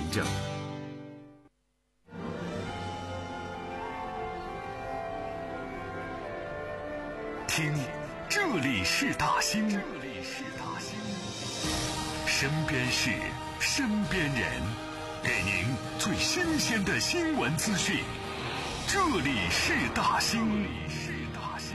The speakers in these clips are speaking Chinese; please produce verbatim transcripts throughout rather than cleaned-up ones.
证。听，这里是大兴，这里是大兴，身边事，身边人，给您最新鲜的新闻资讯。这里是大兴，这里是大兴。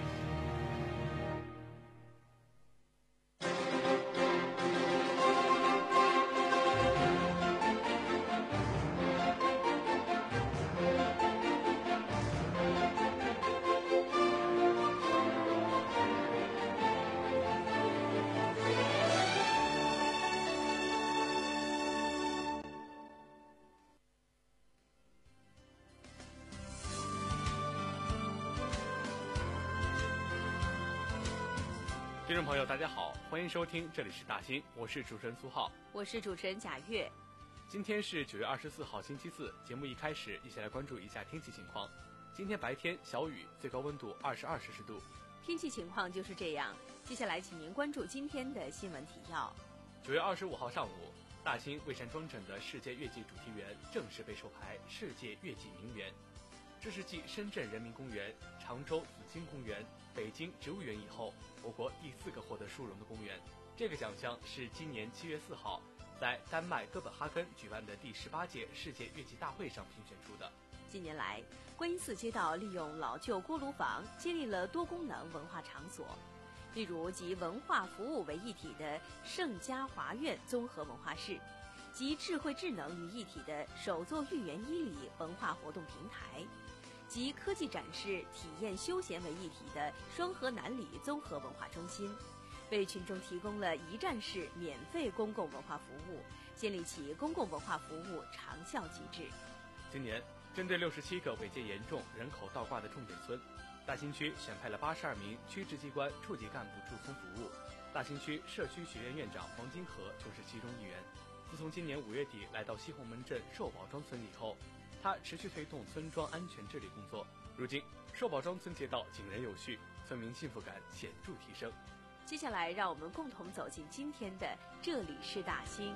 听众朋友大家好，欢迎收听这里是大兴，我是主持人苏浩， 我是主持人贾月。 今天是九月二十四号星期四，节目一开始一起来关注一下天气情况。今天白天小雨，最高温度二十二摄氏度。 天气情况就是这样，接下来请您关注今天的新闻提要。 九月二十五号上午，大兴蔚山庄镇的世界月季主题园正式被授牌世界月季名园。这是继深圳人民公园、常州紫荆公园、北京植物园以后，我国第四个获得殊荣的公园。这个奖项是今年七月四号在丹麦哥本哈根举办的第十八届世界月季大会上评选出的。 近年来，观音寺街道利用老旧锅炉房建立了多功能文化场所，例如集文化服务为一体的盛嘉华苑综合文化室，集智慧智能于一体的手作寓园伊犁文化活动平台，集科技展示、体验、休闲为一体的双河南里综合文化中心，为群众提供了一站式免费公共文化服务，建立起公共文化服务长效机制。 今年，针对六十七个违建严重、人口倒挂的重点村，大兴区选派了八十二名区直机关处级干部驻村服务。大兴区社区学院院长黄金河就是其中一员。自从今年五月底来到西红门镇寿宝庄村以后，他持续推动村庄安全治理工作。如今，寿宝庄村街道井然有序，村民幸福感显著提升。 接下来，让我们共同走进今天的这里是大兴。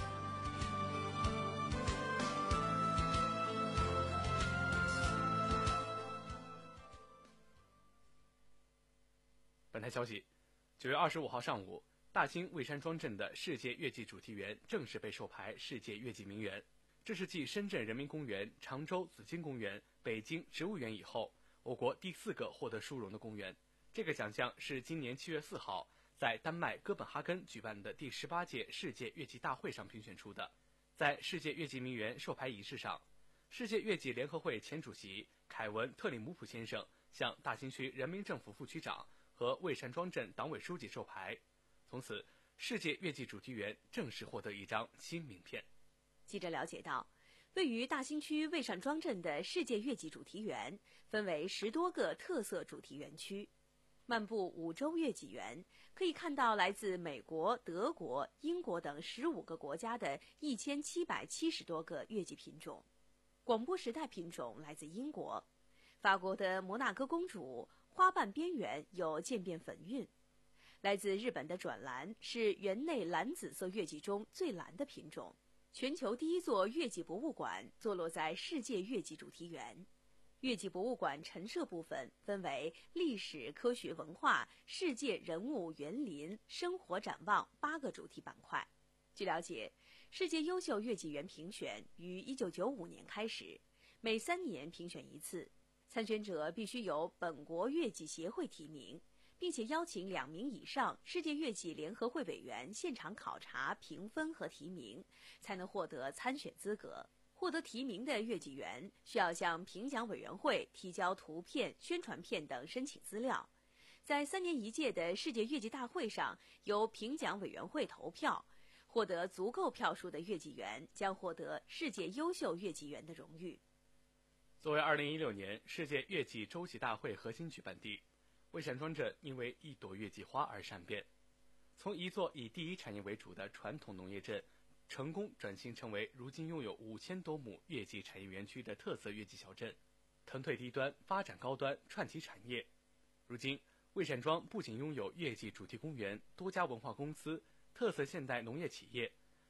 本台消息，九月二十五号上午，大兴蔚山庄镇的世界月季主题园正式被授牌世界月季名园。这是继深圳人民公园、常州紫荆公园、北京植物园以后，我国第四个获得殊荣的公园。这个奖项是今年七月四号在丹麦哥本哈根举办的第十八届世界月季大会上评选出的。在世界月季名园授牌仪式上，世界月季联合会前主席凯文特里姆普先生向大兴区人民政府副区长和蔚山庄镇党委书记授牌。从此，世界月季主题园正式获得一张新名片。 记者了解到，位于大兴区蔚山庄镇的世界月季主题园分为十多个特色主题园区。漫步五洲月季园，可以看到来自美国、德国、英国等十五个国家的一千七百七十多个月季品种。广播时代品种来自英国，法国的摩纳哥公主花瓣边缘有渐变粉晕。来自日本的转蓝是园内蓝紫色月季中最蓝的品种。全球第一座月季博物馆坐落在世界月季主题园。月季博物馆陈设部分分为历史、科学、文化、世界、人物、园林、生活展望八个主题板块。据了解，世界优秀月季园评选于一九九五年开始，每三年评选一次，参选者必须由本国月季协会提名，并且邀请两名以上世界月季联合会委员现场考察、评分和提名，才能获得参选资格。获得提名的月季园需要向评奖委员会提交图片、宣传片等申请资料。在三年一届的世界月季大会上，由评奖委员会投票，获得足够票数的月季园将获得世界优秀月季园的荣誉。 作为二零一六年世界月季洲际大会核心举办地，蔚山庄镇因为一朵月季花而善变，从一座以第一产业为主的传统农业镇，成功转型成为如今拥有五千多亩月季产业园区的特色月季小镇，腾退低端，发展高端，串起产业。如今，蔚山庄不仅拥有月季主题公园、多家文化公司、特色现代农业企业，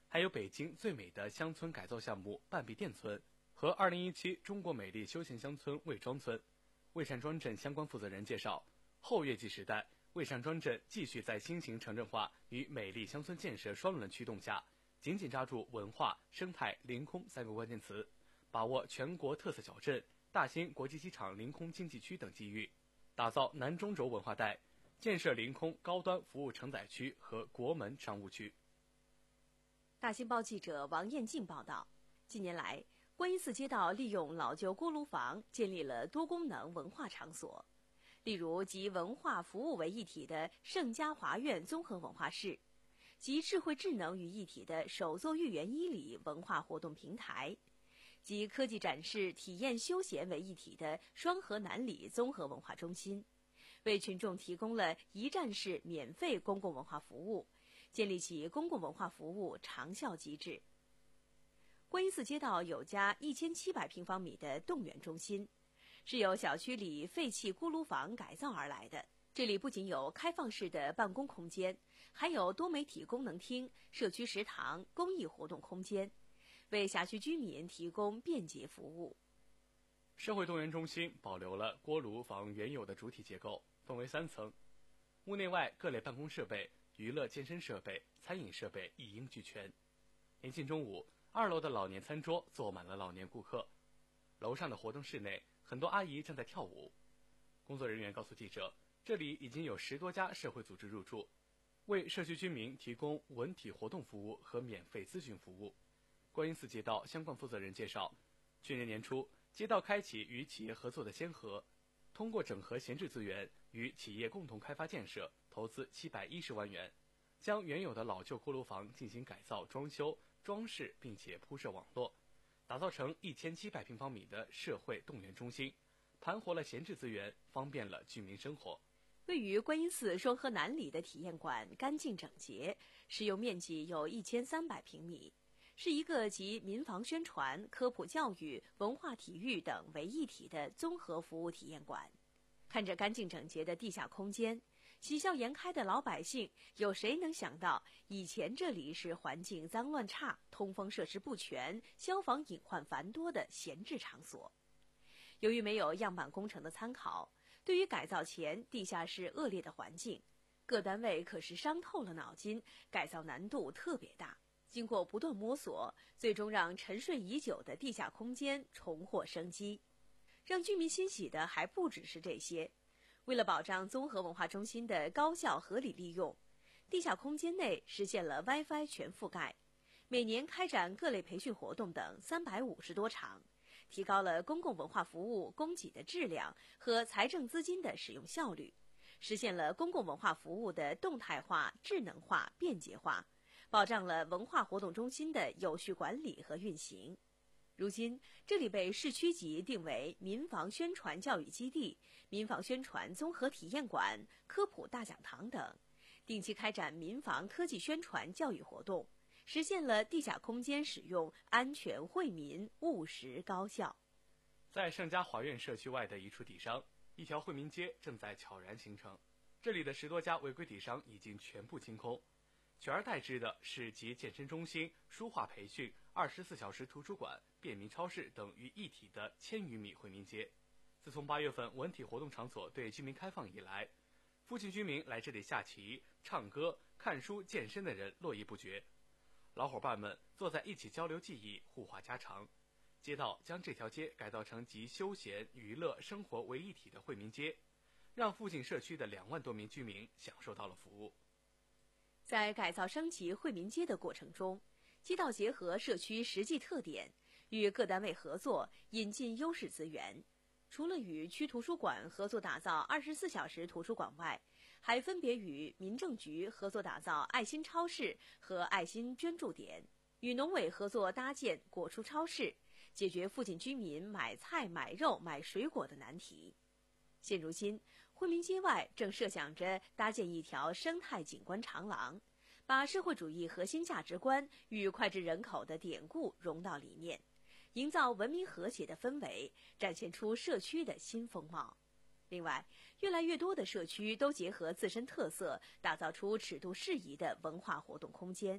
还有北京最美的乡村改造项目半壁店村和二零一七中国美丽休闲乡村魏庄村。魏善庄镇相关负责人介绍，后月季时代，魏善庄镇继续在新型城镇化与美丽乡村建设双轮驱动下，紧紧抓住文化、生态、临空三个关键词，把握全国特色小镇、大兴国际机场临空经济区等机遇，打造南中轴文化带，建设临空高端服务承载区和国门商务区。 大新报记者王艳静报道，近年来，观音寺街道利用老旧锅炉房建立了多功能文化场所，例如集文化服务为一体的盛嘉华苑综合文化室，集智慧智能于一体的手作寓园伊里文化活动平台，集科技展示、体验休闲为一体的双河南里综合文化中心，为群众提供了一站式免费公共文化服务，建立起公共文化服务长效机制。观音寺街道有家一千七百平方米的动员中心，是由小区里废弃锅炉房改造而来的。这里不仅有开放式的办公空间，还有多媒体功能厅、社区食堂、公益活动空间，为辖区居民提供便捷服务。 社会动员中心保留了锅炉房原有的主体结构，分为三层，屋内外各类办公设备、娱乐健身设备、餐饮设备一应俱全。临近中午，二楼的老年餐桌坐满了老年顾客，楼上的活动室内，很多阿姨正在跳舞。工作人员告诉记者，这里已经有十多家社会组织入驻，为社区居民提供文体活动服务和免费咨询服务。观音寺街道相关负责人介绍，去年年初，街道开启与企业合作的先河，通过整合闲置资源与企业共同开发建设，投资七百一十万元，将原有的老旧锅炉房进行改造装修、装饰，并且铺设网络，打造成一千七百平方米的社会动员中心，盘活了闲置资源，方便了居民生活。 位于观音寺双河南里的体验馆干净整洁，使用面积有一千三百平米，是一个集民防宣传、科普教育、文化体育等为一体的综合服务体验馆。看着干净整洁的地下空间，喜笑颜开的老百姓，有谁能想到以前这里是环境脏乱差、通风设施不全、消防隐患繁多的闲置场所。由于没有样板工程的参考，对于改造前地下室恶劣的环境，各单位可是伤透了脑筋，改造难度特别大。经过不断摸索，最终让沉睡已久的地下空间重获生机。让居民欣喜的还不只是这些，为了保障综合文化中心的高效合理利用，地下空间内实现了 WiFi 全覆盖，每年开展各类培训活动等三百五十多场，提高了公共文化服务供给的质量和财政资金的使用效率，实现了公共文化服务的动态化、智能化、便捷化，保障了文化活动中心的有序管理和运行。如今，这里被市区级定为民防宣传教育基地、民防宣传综合体验馆、科普大讲堂等，定期开展民防科技宣传教育活动，实现了地下空间使用安全、惠民、务实、高效。 在盛嘉华苑社区外的一处底商，一条惠民街正在悄然形成。这里的十多家违规底商已经全部清空，取而代之的是集健身中心、书画培训、二十四小时图书馆、便民超市等于一体的千余米惠民街。自从八月份文体活动场所对居民开放以来，附近居民来这里下棋、唱歌、看书、健身的人络绎不绝。老伙伴们坐在一起交流技艺，互话家常。街道将这条街改造成集休闲、娱乐、生活为一体的惠民街，让附近社区的两万多名居民享受到了服务。 在改造升级惠民街的过程中，街道结合社区实际特点，与各单位合作，引进优势资源。除了与区图书馆合作打造二十四小时图书馆外，还分别与民政局合作打造爱心超市和爱心捐助点，与农委合作搭建果蔬超市，解决附近居民买菜、买肉、买水果的难题。现如今，惠民街外正设想着搭建一条生态景观长廊，把社会主义核心价值观与脍炙人口的典故融到里面，营造文明和谐的氛围，展现出社区的新风貌。另外，越来越多的社区都结合自身特色，打造出尺度适宜的文化活动空间。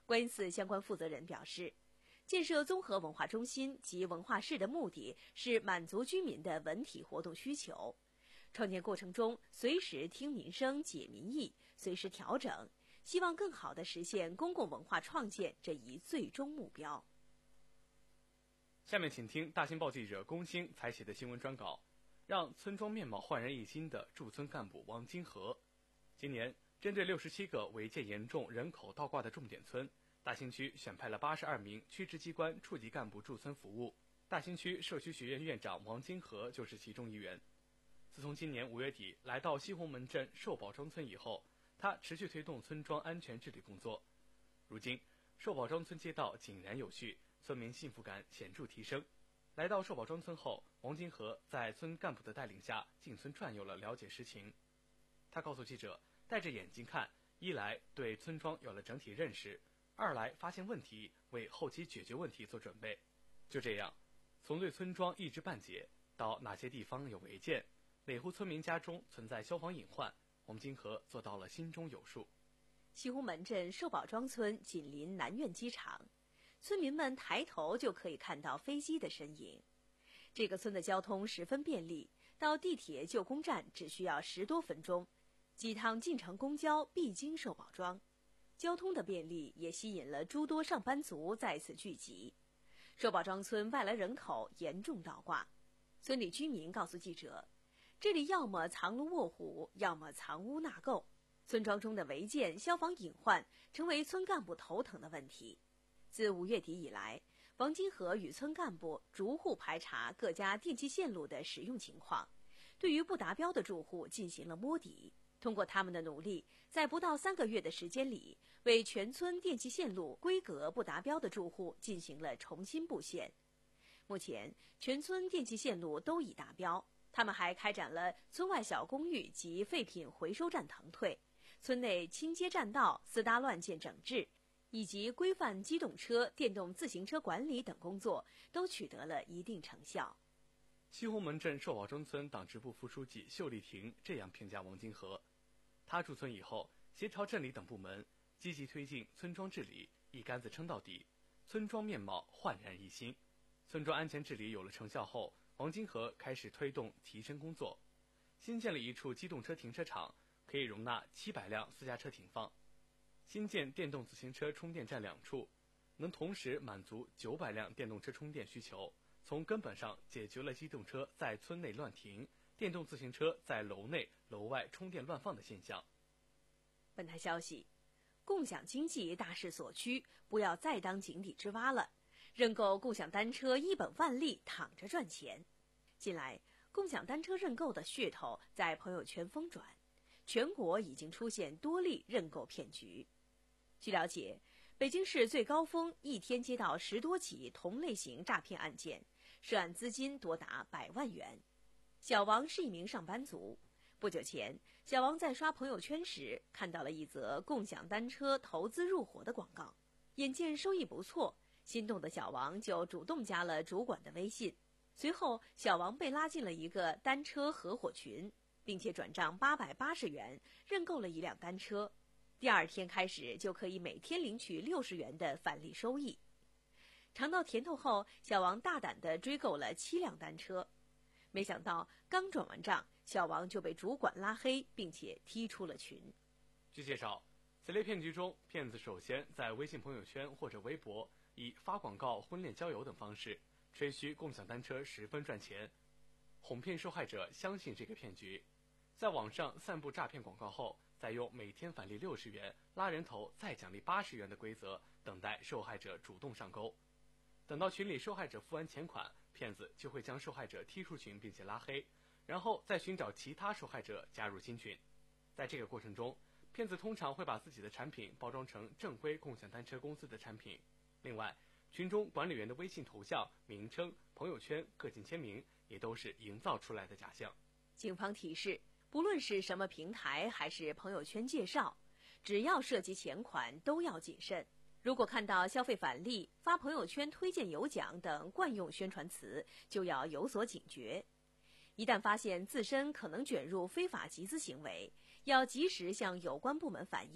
观音寺相关负责人表示，建设综合文化中心及文化室的目的是满足居民的文体活动需求，创建过程中随时听民生解民意，随时调整，希望更好地实现公共文化创建这一最终目标。 下面请听大新报记者龚兴采写的新闻专稿，让村庄面貌焕然一新的驻村干部王金河。今年，针对六十七个违建严重、人口倒挂的重点村，大兴区选派了八十二名区直机关处级干部驻村服务。大兴区社区学院院长王金河就是其中一员。自从今年五月底来到西红门镇寿宝庄村以后，他持续推动村庄安全治理工作。如今，寿宝庄村街道井然有序，村民幸福感显著提升。来到寿宝庄村后，王金河在村干部的带领下进村转悠了，了解实情。他告诉记者，带着眼睛看，一来对村庄有了整体认识，二来发现问题，为后期解决问题做准备。就这样，从对村庄一知半解到哪些地方有违建，哪户村民家中存在消防隐患，王金河做到了心中有数。 西红门镇寿宝庄村紧邻南苑机场，村民们抬头就可以看到飞机的身影。这个村的交通十分便利，到地铁旧宫站只需要十多分钟，几趟进城公交必经寿宝庄。交通的便利也吸引了诸多上班族在此聚集。寿宝庄村外来人口严重倒挂，村里居民告诉记者，这里要么藏龙卧虎，要么藏污纳垢。村庄中的违建、消防隐患成为村干部头疼的问题。自五月底以来，王金河与村干部逐户排查各家电气线路的使用情况，对于不达标的住户进行了摸底。通过他们的努力，在不到三个月的时间里，为全村电气线路规格不达标的住户进行了重新布线。目前，全村电气线路都已达标。他们还开展了村外小公寓及废品回收站腾退，村内清街占道、私搭乱建整治，以及规范机动车、电动自行车管理等工作，都取得了一定成效。 西红门镇寿宝庄村党支部副书记秀丽婷这样评价王金河：他驻村以后，协调镇里等部门，积极推进村庄治理，一竿子撑到底，村庄面貌焕然一新。村庄安全治理有了成效后，王金河开始推动提升工作，新建了一处机动车停车场，可以容纳七百辆私家车停放；新建电动自行车充电站两处，能同时满足九百辆电动车充电需求，从根本上解决了机动车在村内乱停、电动自行车在楼内、楼外充电乱放的现象。 本台消息，共享经济大势所趋，不要再当井底之蛙了。认购共享单车一本万利，躺着赚钱。近来，共享单车认购的噱头在朋友圈疯转，全国已经出现多例认购骗局。据了解，北京市最高峰一天接到十多起同类型诈骗案件，涉案资金多达百万元。小王是一名上班族，不久前，小王在刷朋友圈时看到了一则共享单车投资入伙的广告，眼见收益不错，心动的小王就主动加了主管的微信。随后，小王被拉进了一个单车合伙群，并且转账八百八十元认购了一辆单车。第二天开始就可以每天领取六十元的返利收益。尝到甜头后，小王大胆地追购了七辆单车。没想到刚转完账，小王就被主管拉黑，并且踢出了群。 据介绍，此类骗局中，骗子首先在微信朋友圈或者微博以发广告、婚恋交友等方式吹嘘共享单车十分赚钱，哄骗受害者相信这个骗局，在网上散布诈骗广告后，再用每天返利六十元、拉人头再奖励八十元的规则等待受害者主动上钩。等到群里受害者付完钱款，骗子就会将受害者踢出群并且拉黑，然后再寻找其他受害者加入新群。在这个过程中，骗子通常会把自己的产品包装成正规共享单车公司的产品。另外，群中管理员的微信头像、名称、朋友圈、个性签名也都是营造出来的假象。 警方提示，不论是什么平台还是朋友圈介绍，只要涉及钱款都要谨慎。如果看到消费返利、发朋友圈推荐有奖等惯用宣传词，就要有所警觉。一旦发现自身可能卷入非法集资行为，要及时向有关部门反映，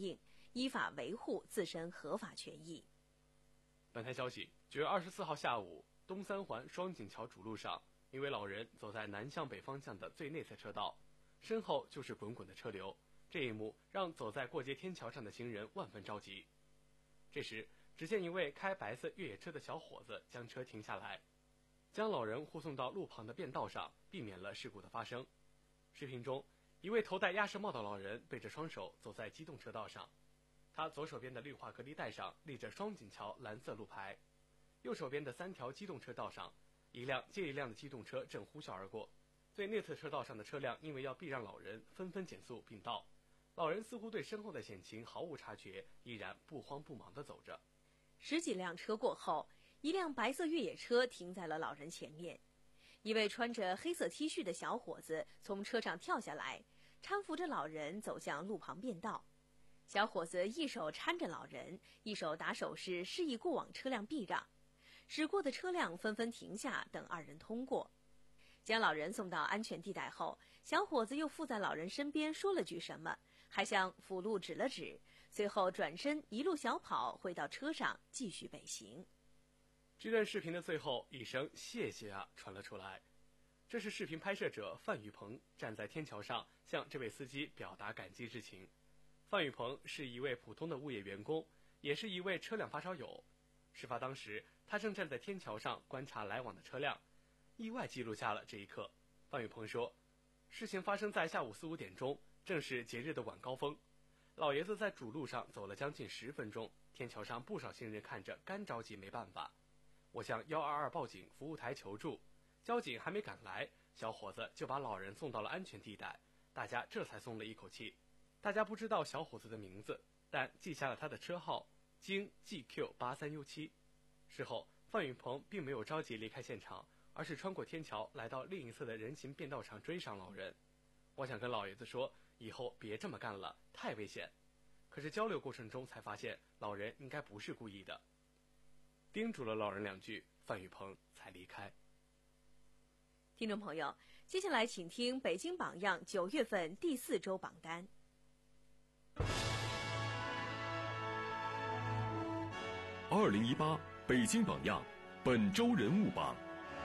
依法维护自身合法权益。 本台消息，九月二十四号下午，东三环双井桥主路上，一位老人走在南向北方向的最内侧车道，身后就是滚滚的车流。这一幕让走在过街天桥上的行人万分着急。这时，只见一位开白色越野车的小伙子将车停下来，将老人护送到路旁的便道上，避免了事故的发生。视频中，一位头戴鸭舌帽的老人背着双手走在机动车道上，他左手边的绿化隔离带上立着双井桥蓝色路牌，右手边的三条机动车道上，一辆接一辆的机动车正呼啸而过。最内侧车道上的车辆因为要避让老人，纷纷减速并道。老人似乎对身后的险情毫无察觉，依然不慌不忙地走着。 十几辆车过后，一辆白色越野车停在了老人前面。一位穿着黑色 T 恤的小伙子从车上跳下来，搀扶着老人走向路旁便道。小伙子一手搀着老人，一手打手势示意过往车辆避让。驶过的车辆纷纷停下，等二人通过。将老人送到安全地带后，小伙子又附在老人身边说了句什么，还向辅路指了指，随后转身一路小跑回到车上继续北行。 这段视频的最后，一声谢谢啊传了出来。这是视频拍摄者范宇鹏站在天桥上向这位司机表达感激之情。范宇鹏是一位普通的物业员工，也是一位车辆发烧友。事发当时，他正站在天桥上观察来往的车辆，意外记录下了这一刻。范宇鹏说，事情发生在下午四五点钟，正是节日的晚高峰。老爷子在主路上走了将近十分钟，天桥上不少行人看着干着急没办法。我向一二二报警服务台求助，交警还没赶来，小伙子就把老人送到了安全地带，大家这才松了一口气。大家不知道小伙子的名字，但记下了他的车号京 G Q 八三一七。事后，范宇鹏并没有着急离开现场，而是穿过天桥来到另一侧的人行便道上追上老人。我想跟老爷子说，以后别这么干了，太危险。可是交流过程中才发现，老人应该不是故意的。叮嘱了老人两句，范宇鹏才离开。 听众朋友，接下来请听北京榜样九月份第四周榜单。 二零一八北京榜样本周人物榜。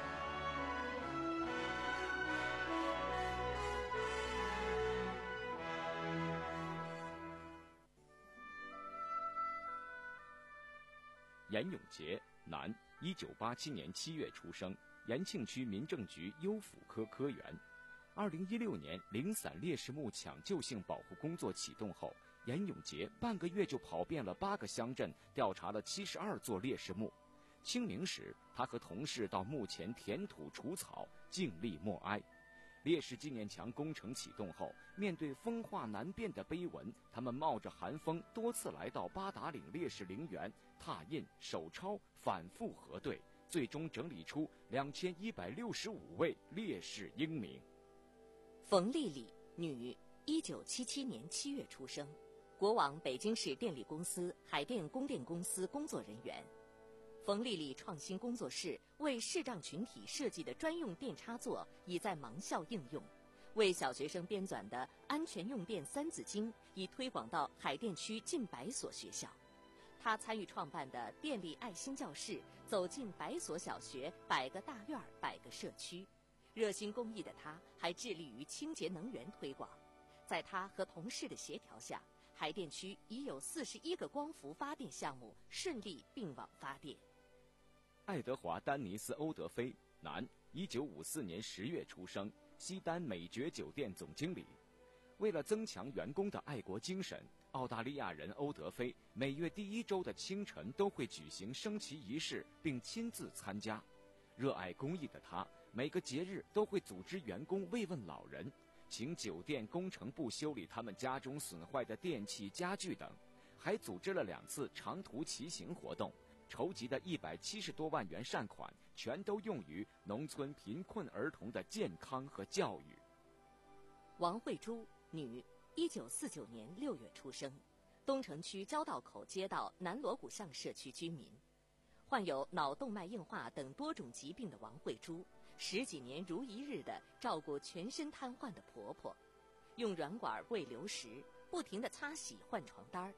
严永杰，男，一九八七年七月出生，延庆区民政局优抚科科员。二零一六年零散烈士墓抢救性保护工作启动后，严永杰半个月就跑遍了八个乡镇，调查了七十二座烈士墓。清明时，他和同事到墓前填土除草，静立默哀。烈士纪念墙工程启动后，面对风化难辨的碑文，他们冒着寒风多次来到八达岭烈士陵园，拓印、手抄，反复核对，最终整理出两千一百六十五位烈士英名。 冯丽丽，女，一九七七年七月出生，国网北京市电力公司海淀供电公司工作人员。冯丽丽创新工作室为视障群体设计的专用电插座已在盲校应用，为小学生编纂的安全用电三字经已推广到海淀区近百所学校。她参与创办的电力爱心教室走进百所小学、百个大院、百个社区。热心公益的她还致力于清洁能源推广。在她和同事的协调下，海淀区已有四十一个光伏发电项目顺利并网发电。 爱德华·丹尼斯·欧德菲，男，一九五四年十月出生，西单美爵酒店总经理。为了增强员工的爱国精神，澳大利亚人欧德菲每月第一周的清晨都会举行升旗仪式，并亲自参加。热爱公益的他，每个节日都会组织员工慰问老人，请酒店工程部修理他们家中损坏的电器、家具等，还组织了两次长途骑行活动。筹集的一百七十多万元善款，全都用于农村贫困儿童的健康和教育。 王慧珠，女，一九四九年六月出生，东城区交道口街道南锣鼓巷社区居民。患有脑动脉硬化等多种疾病的王慧珠，十几年如一日地照顾全身瘫痪的婆婆，用软管喂流食，不停地擦洗换床单，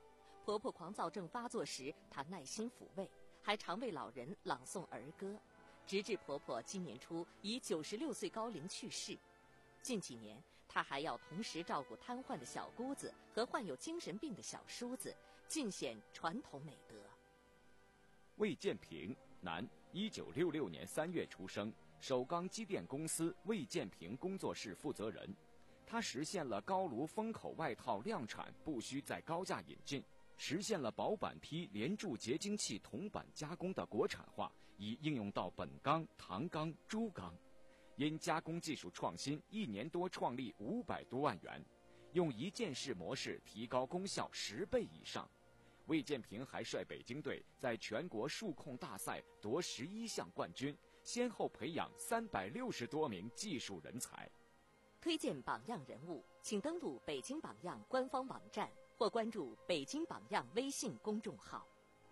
婆婆狂躁症发作时，她耐心抚慰，还常为老人朗诵儿歌，直至婆婆今年初以九十六岁高龄去世。近几年，她还要同时照顾瘫痪的小姑子和患有精神病的小叔子，尽显传统美德。 魏建平，男，一九六六年三月出生，首钢机电公司魏建平工作室负责人。他实现了高炉封口外套量产不需再高价引进，实现了薄板坯连铸结晶器铜板加工的国产化，已应用到本钢、唐钢、珠钢。因加工技术创新，一年多创利五百多万元，用一件式模式提高功效十倍以上。魏建平还率北京队在全国数控大赛夺十一项冠军，先后培养三百六十多名技术人才。 推荐榜样人物，请登录北京榜样官方网站或关注北京榜样微信公众号。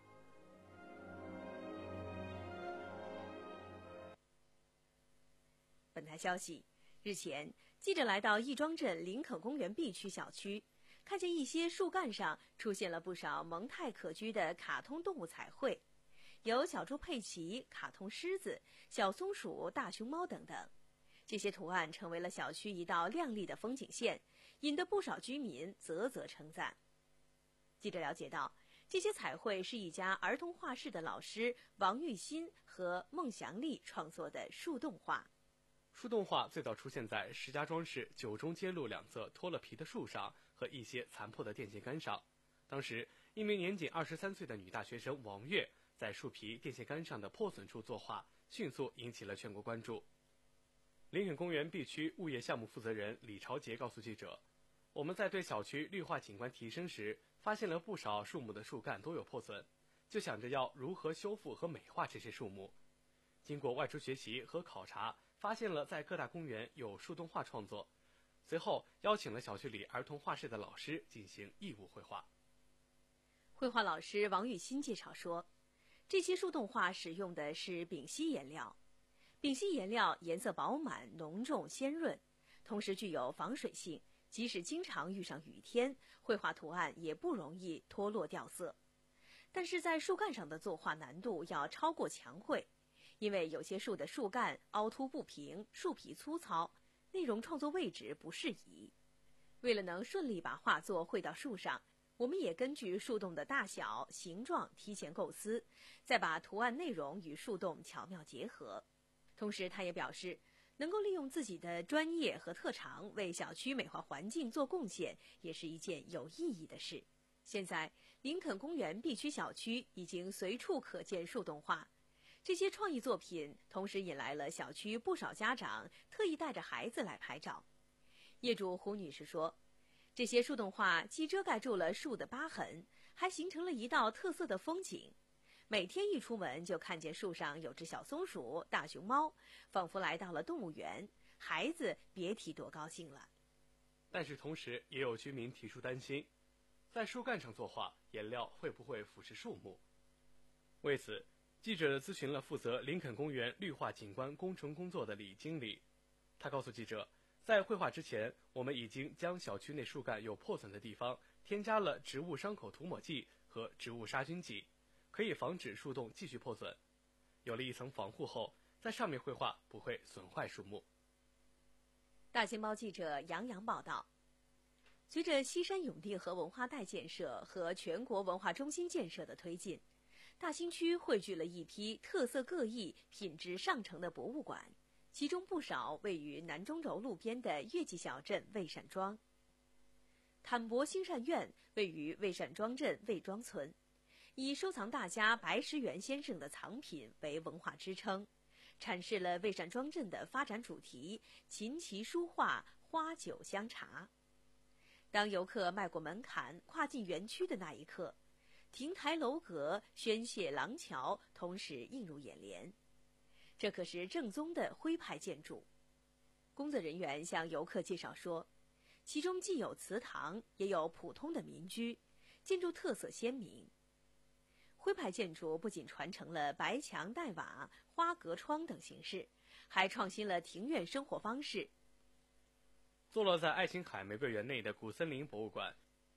本台消息，日前，记者来到亦庄镇林肯公园 B 区小区，看见一些树干上出现了不少蒙太可掬的卡通动物彩绘，有小猪佩奇、卡通狮子、小松鼠、大熊猫等等。这些图案成为了小区一道亮丽的风景线，引得不少居民啧啧称赞。记者了解到，这些彩绘是一家儿童画室的老师王玉新和孟祥丽创作的树洞画。 树洞画最早出现在石家庄市九中街路两侧脱了皮的树上和一些残破的电线杆上。当时，一名年仅二十三岁的女大学生王月在树皮、电线杆上的破损处作画，迅速引起了全国关注。林肯公园 B 区物业项目负责人李朝杰告诉记者，我们在对小区绿化景观提升时，发现了不少树木的树干都有破损，就想着要如何修复和美化这些树木。经过外出学习和考察，发现了在各大公园有树洞画创作，随后邀请了小区里儿童画室的老师进行义务绘画。 绘画老师王玉新介绍说，这些树洞画使用的是丙烯颜料，丙烯颜料颜色饱满、浓重、鲜润，同时具有防水性，即使经常遇上雨天，绘画图案也不容易脱落掉色。但是在树干上的作画难度要超过墙绘，因为有些树的树干凹凸不平，树皮粗糙，内容创作位置不适宜。为了能顺利把画作绘到树上，我们也根据树洞的大小、形状提前构思，再把图案内容与树洞巧妙结合。同时，他也表示，能够利用自己的专业和特长为小区美化环境做贡献，也是一件有意义的事。现在，林肯公园 B 区小区已经随处可见树洞画。这些创意作品同时引来了小区不少家长特意带着孩子来拍照。业主胡女士说，这些树洞画既遮盖住了树的疤痕，还形成了一道特色的风景。每天一出门就看见树上有只小松鼠、大熊猫，仿佛来到了动物园，孩子别提多高兴了。 但是同时也有居民提出担心，在树干上作画，颜料会不会腐蚀树木？为此，记者咨询了负责林肯公园绿化景观工程工作的李经理，他告诉记者，在绘画之前，我们已经将小区内树干有破损的地方添加了植物伤口涂抹剂和植物杀菌剂，可以防止树洞继续破损。有了一层防护后，在上面绘画不会损坏树木。 大新报记者杨洋报道，随着西山永定河文化带建设和全国文化中心建设的推进，大兴区汇聚了一批特色各异、品质上乘的博物馆，其中不少位于南中轴路边的月季小镇魏善庄。坦博兴善院位于魏善庄镇魏庄村，以收藏大家白石元先生的藏品为文化支撑，阐释了魏善庄镇的发展主题：琴棋书画、花酒香茶。当游客迈过门槛，跨进园区的那一刻，亭台楼阁、轩榭廊桥同时映入眼帘。这可是正宗的徽派建筑。工作人员向游客介绍说，其中既有祠堂，也有普通的民居，建筑特色鲜明。徽派建筑不仅传承了白墙黛瓦、花格窗等形式，还创新了庭院生活方式。 坐落在爱琴海玫瑰园内的古森林博物馆，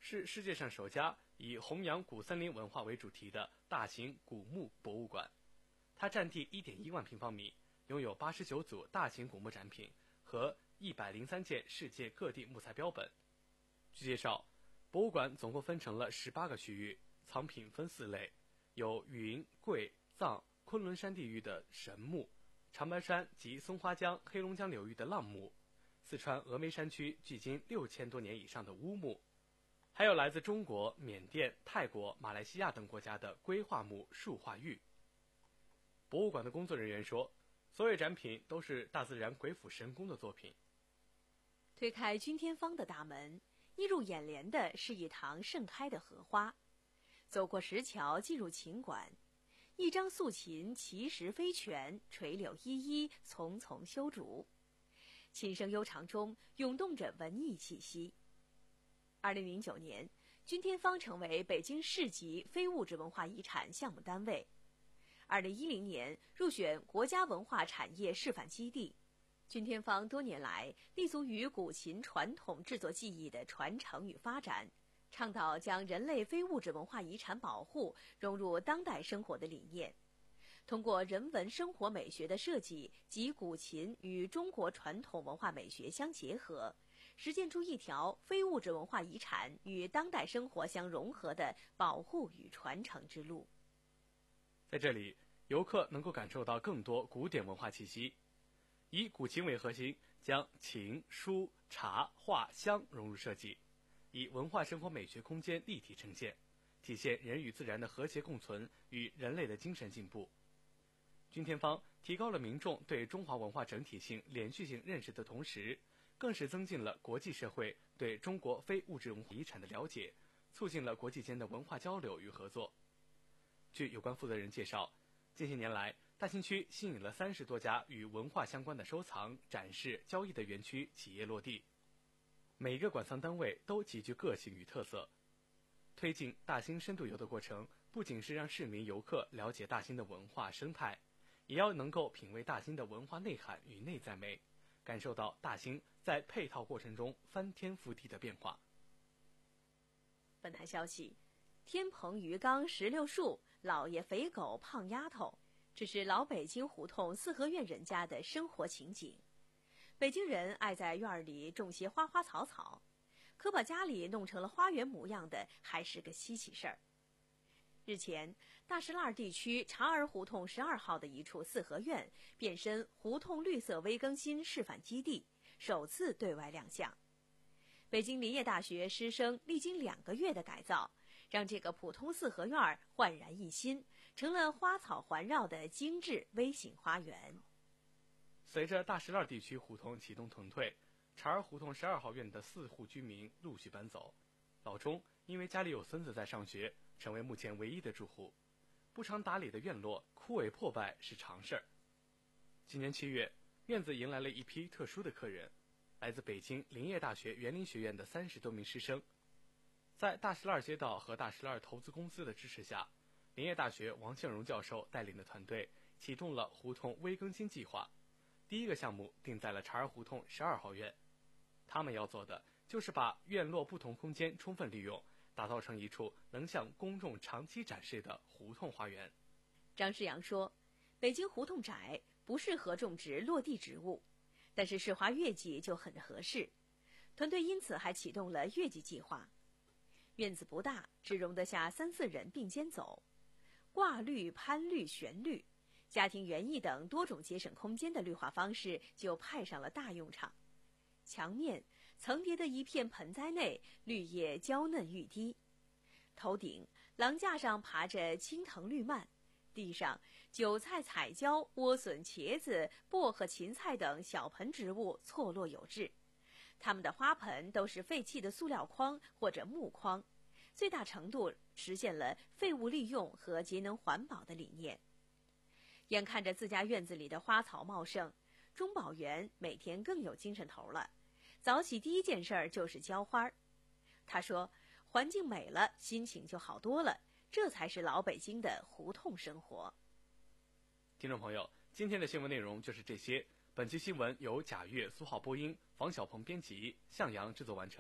是世界上首家以弘扬古森林文化为主题的大型古木博物馆。它占地 一点一万平方米，拥有八十九组大型古木展品和一百零三件世界各地木材标本。据介绍，博物馆总共分成了十八个区域，藏品分四类，有云、贵、藏、昆仑山地域的神木，长白山及松花江、黑龙江流域的浪木，四川峨眉山区距今六千多年以上的乌木，还有来自中国、缅甸、泰国、马来西亚等国家的硅化木、树化玉。博物馆的工作人员说，所有展品都是大自然鬼斧神工的作品。 推开君天坊的大门，映入眼帘的是一塘盛开的荷花。走过石桥进入琴馆，一张素琴奇石飞泉，垂柳依依，丛丛修竹，琴声悠长中涌动着文艺气息。二零零九年，君天坊成为北京市级非物质文化遗产项目单位。二零一零年入选国家文化产业示范基地。君天坊多年来立足于古琴传统制作技艺的传承与发展，倡导将人类非物质文化遗产保护融入当代生活的理念，通过人文生活美学的设计及古琴与中国传统文化美学相结合，实践出一条非物质文化遗产与当代生活相融合的保护与传承之路。 在这里，游客能够感受到更多古典文化气息，以古琴为核心，将琴、书、茶、画、香融入设计，以文化生活美学空间立体呈现，体现人与自然的和谐共存与人类的精神进步。君天坊提高了民众对中华文化整体性、连续性认识的同时，更是增进了国际社会对中国非物质文化遗产的了解，促进了国际间的文化交流与合作。据有关负责人介绍，近些年来，大兴区吸引了三十多家与文化相关的收藏、展示、交易的园区企业落地，每一个馆藏单位都极具个性与特色。推进大兴深度游的过程，不仅是让市民游客了解大兴的文化生态，也要能够品味大兴的文化内涵与内在美，感受到大兴在配套过程中翻天覆地的变化。 本台消息，天棚鱼缸石榴树，老爷肥狗胖丫头，这是老北京胡同四合院人家的生活情景。北京人爱在院里种些花花草草，可把家里弄成了花园模样的还是个稀奇事儿。日前，大石栏地区察儿胡同十二号的一处四合院变身胡同绿色微更新示范基地，首次对外亮相。北京林业大学师生历经两个月的改造，让这个普通四合院焕然一新，成了花草环绕的精致微型花园。 随着大石栏地区胡同启动屯退，察儿胡同十二号院的四户居民陆续搬走。老钟因为家里有孙子在上学，成为目前唯一的住户。不常打理的院落枯萎破败是常事儿。今年七月，院子迎来了一批特殊的客人，来自北京林业大学园林学院的三十多名师生。在大石栏街道和大石栏投资公司的支持下，林业大学王向荣教授带领的团队启动了胡同微更新计划。第一个项目定在了察儿胡同十二号院，他们要做的就是把院落不同空间充分利用，打造成一处能向公众长期展示的胡同花园。 张世阳说，北京胡同窄，不适合种植落地植物，但是市花月季就很合适。团队因此还启动了月季计划。院子不大，只容得下三四人并肩走，挂绿、攀绿、悬绿，家庭园艺等多种节省空间的绿化方式就派上了大用场。墙面层叠的一片盆栽内，绿叶娇嫩欲滴。头顶廊架上爬着青藤绿蔓，地上韭菜、彩椒、莴笋、茄子、薄荷、芹菜等小盆植物错落有致。它们的花盆都是废弃的塑料筐或者木筐，最大程度实现了废物利用和节能环保的理念。眼看着自家院子里的花草茂盛，钟宝元每天更有精神头了。早起第一件事儿就是浇花。他说，环境美了，心情就好多了，这才是老北京的胡同生活。 听众朋友，今天的新闻内容就是这些。本期新闻由贾月、苏浩播音，房小鹏编辑，向阳制作完成。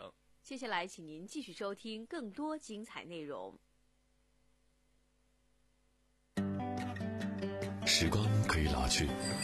接下来，请您继续收听更多精彩内容。 时光可以老去，